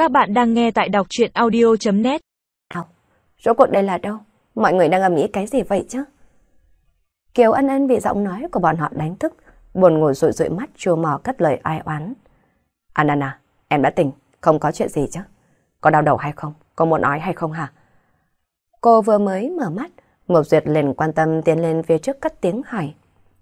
Các bạn đang nghe tại đọc truyện audio.net. Rốt cuộc đây là đâu? Mọi người đang ầm ĩ cái gì vậy chứ? Kiều Ân Ân bị giọng nói của bọn họ đánh thức, buồn ngủ rụi rụi mắt chua mò cất lời ai oán. Anna, em đã tỉnh, không có chuyện gì chứ? Có đau đầu hay không? Có muốn nói hay không hả? Cô vừa mới mở mắt, Mộc Duyệt liền quan tâm tiến lên phía trước cất tiếng hỏi.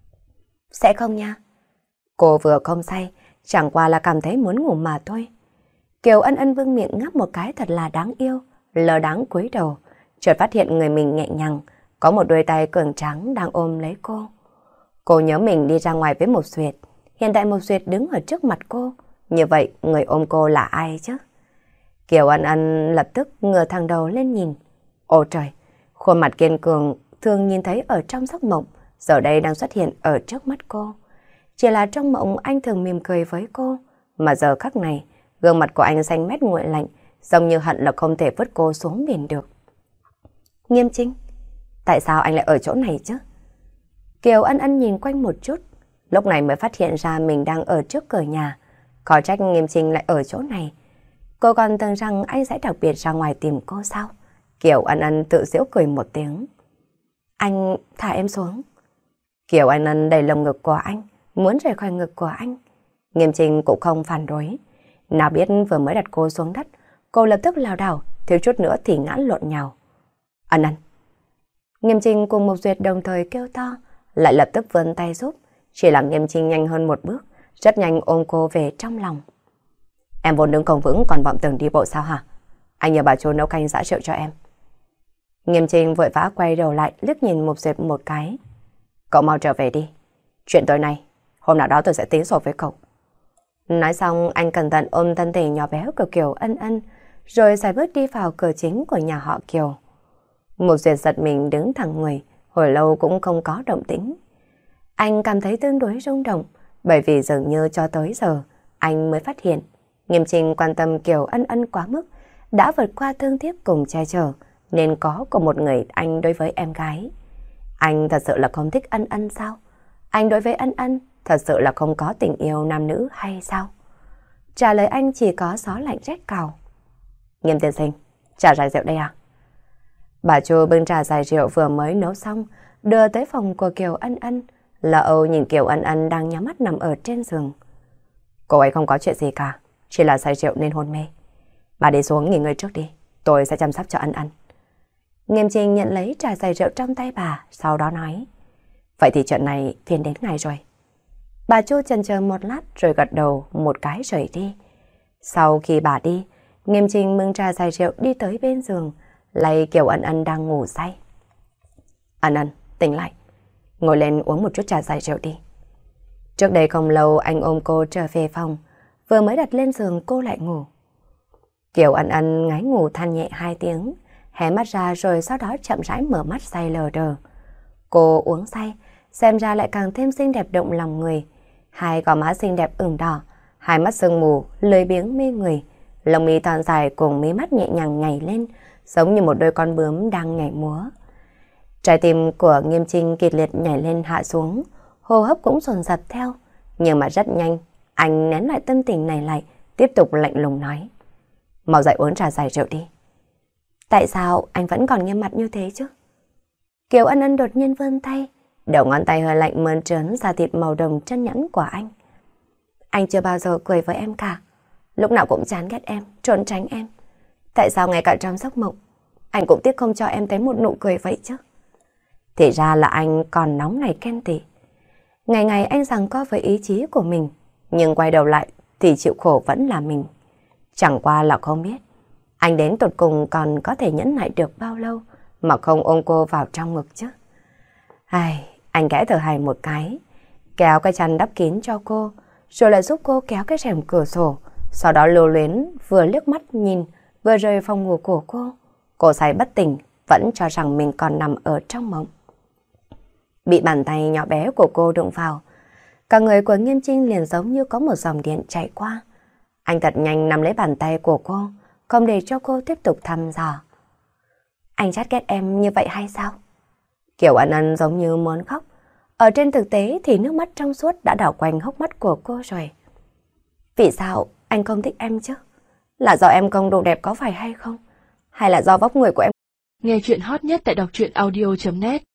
Sẽ không nha. Cô vừa không say, chẳng qua là cảm thấy muốn ngủ mà thôi. Kiều Ân Ân vương miệng ngáp một cái thật là đáng yêu, lờ đáng cúi đầu, chợt phát hiện người mình nhẹ nhàng, có một đôi tay cường tráng đang ôm lấy cô. Cô nhớ mình đi ra ngoài với Mộc Duyệt, hiện tại Mộc Duyệt đứng ở trước mặt cô, như vậy người ôm cô là ai chứ? Kiều Ân Ân lập tức ngửa thẳng đầu lên nhìn. Ôi trời, khuôn mặt kiên cường thường nhìn thấy ở trong giấc mộng, giờ đây đang xuất hiện ở trước mắt cô. Chỉ là trong mộng anh thường mỉm cười với cô, mà giờ khắc này, gương mặt của anh xanh mét nguội lạnh, giống như hận là không thể vứt cô xuống biển được. Nghiêm Trinh, tại sao anh lại ở chỗ này chứ? Kiều Ân Ân nhìn quanh một chút, lúc này mới phát hiện ra mình đang ở trước cửa nhà. Có trách Nghiêm Trinh lại ở chỗ này. Cô còn tưởng rằng anh sẽ đặc biệt ra ngoài tìm cô sao? Kiều Ân Ân tự giễu cười một tiếng. Anh thả em xuống. Kiều Ân Ân đẩy lồng ngực của anh, muốn rời khỏi ngực của anh. Nghiêm Trinh cũng không phản đối. Nào biết vừa mới đặt cô xuống đất, cô lập tức lảo đảo, thiếu chút nữa thì ngã lộn nhào. Ân Ân. Nghiêm Trinh cùng Mộc Duyệt đồng thời kêu to, lại lập tức vươn tay giúp. Chỉ là Nghiêm Trinh nhanh hơn một bước, rất nhanh ôm cô về trong lòng. Em vốn đứng không vững còn vọng tưởng đi bộ sao hả? Anh nhờ bà chú nấu canh giã rượu cho em. Nghiêm Trinh vội vã quay đầu lại liếc nhìn Mộc Duyệt một cái. Cậu mau trở về đi. Chuyện tối nay, hôm nào đó tôi sẽ tính sổ với cậu. Nói xong anh cẩn thận ôm thân thể nhỏ bé của Kiều Ân Ân, rồi sải bước đi vào cửa chính của nhà họ Kiều. Mộc Duyệt giật mình đứng thẳng người, hồi lâu cũng không có động tĩnh. Anh cảm thấy tương đối rung động, bởi vì dường như cho tới giờ, anh mới phát hiện, Nghiêm Trinh quan tâm Kiều Ân Ân quá mức, đã vượt qua thương tiếc cùng che chở, nên có của một người anh đối với em gái. Anh thật sự là không thích Ân Ân sao? Anh đối với Ân Ân thật sự là không có tình yêu nam nữ hay sao? Trả lời anh chỉ có gió lạnh rét cào. Nghiêm tiên sinh, trà giải rượu đây à? Bà Chu bưng trà giải rượu vừa mới nấu xong, đưa tới phòng của Kiều Ân Ân. Lỡ Âu nhìn Kiều Ân Ân đang nhắm mắt nằm ở trên giường. Cô ấy không có chuyện gì cả, chỉ là say rượu nên hôn mê. Bà đi xuống nghỉ ngơi trước đi, tôi sẽ chăm sóc cho Ân Ân. Nghiêm Trinh nhận lấy trà giải rượu trong tay bà, sau đó nói. Vậy thì chuyện này phiền đến ngày rồi. Bà Chu chần chờ một lát rồi gật đầu một cái rời đi. Sau khi bà đi, Nghiêm Trinh bưng trà giải rượu đi tới bên giường, lay Kiều Ân Ân đang ngủ say. Ân Ân, tỉnh lại. Ngồi lên uống một chút trà giải rượu đi. Trước đây không lâu anh ôm cô trở về phòng, vừa mới đặt lên giường cô lại ngủ. Kiều Ân Ân ngáy ngủ than nhẹ 2 tiếng, hé mắt ra rồi sau đó chậm rãi mở mắt say lờ đờ. Cô uống say, xem ra lại càng thêm xinh đẹp động lòng người. Hai gò má xinh đẹp ửng đỏ, hai mắt sương mù, lười biếng mê người, lông mi thon dài cùng mí mắt nhẹ nhàng nhảy lên, giống như một đôi con bướm đang nhảy múa. Trái tim của Nghiêm Trinh kịch liệt nhảy lên hạ xuống, hô hấp cũng dồn dập theo. Nhưng mà rất nhanh, anh nén lại tâm tình này lại, tiếp tục lạnh lùng nói. Mau dậy uống trà giải rượu đi. Tại sao anh vẫn còn nghiêm mặt như thế chứ? Kiều Ân Ân đột nhiên vươn tay, đầu ngón tay hơi lạnh mơn trớn da thịt màu đồng chân nhẵn của anh. Anh chưa bao giờ cười với em cả, lúc nào cũng chán ghét em, trốn tránh em. Tại sao ngay cả trong giấc mộng, anh cũng tiếc không cho em thấy một nụ cười vậy chứ? Thì ra là anh còn nóng này ghen tị. Ngày ngày anh giằng co với ý chí của mình, nhưng quay đầu lại thì chịu khổ vẫn là mình. Chẳng qua là không biết, anh đến tột cùng còn có thể nhẫn nại được bao lâu mà không ôm cô vào trong ngực chứ. Anh khẽ thở hài một cái, kéo cái chăn đắp kín cho cô, rồi lại giúp cô kéo cái rèm cửa sổ, sau đó lưu luyến vừa liếc mắt nhìn, vừa rời phòng ngủ của cô. Cô say bất tỉnh, vẫn cho rằng mình còn nằm ở trong mộng. Bị bàn tay nhỏ bé của cô đụng vào, cả người của Nghiêm Trinh liền giống như có một dòng điện chạy qua. Anh thật nhanh nắm lấy bàn tay của cô, không để cho cô tiếp tục thăm dò. Anh chát ghét em như vậy hay sao? Kiều Ân Ân giống như muốn khóc. Ở trên thực tế thì nước mắt trong suốt đã đảo quanh hốc mắt của cô rồi. Vì sao anh không thích em chứ? Là do em không đủ đẹp có phải hay không? Hay là do vóc người của em? Nghe chuyện hot nhất tại đọc truyện audio.net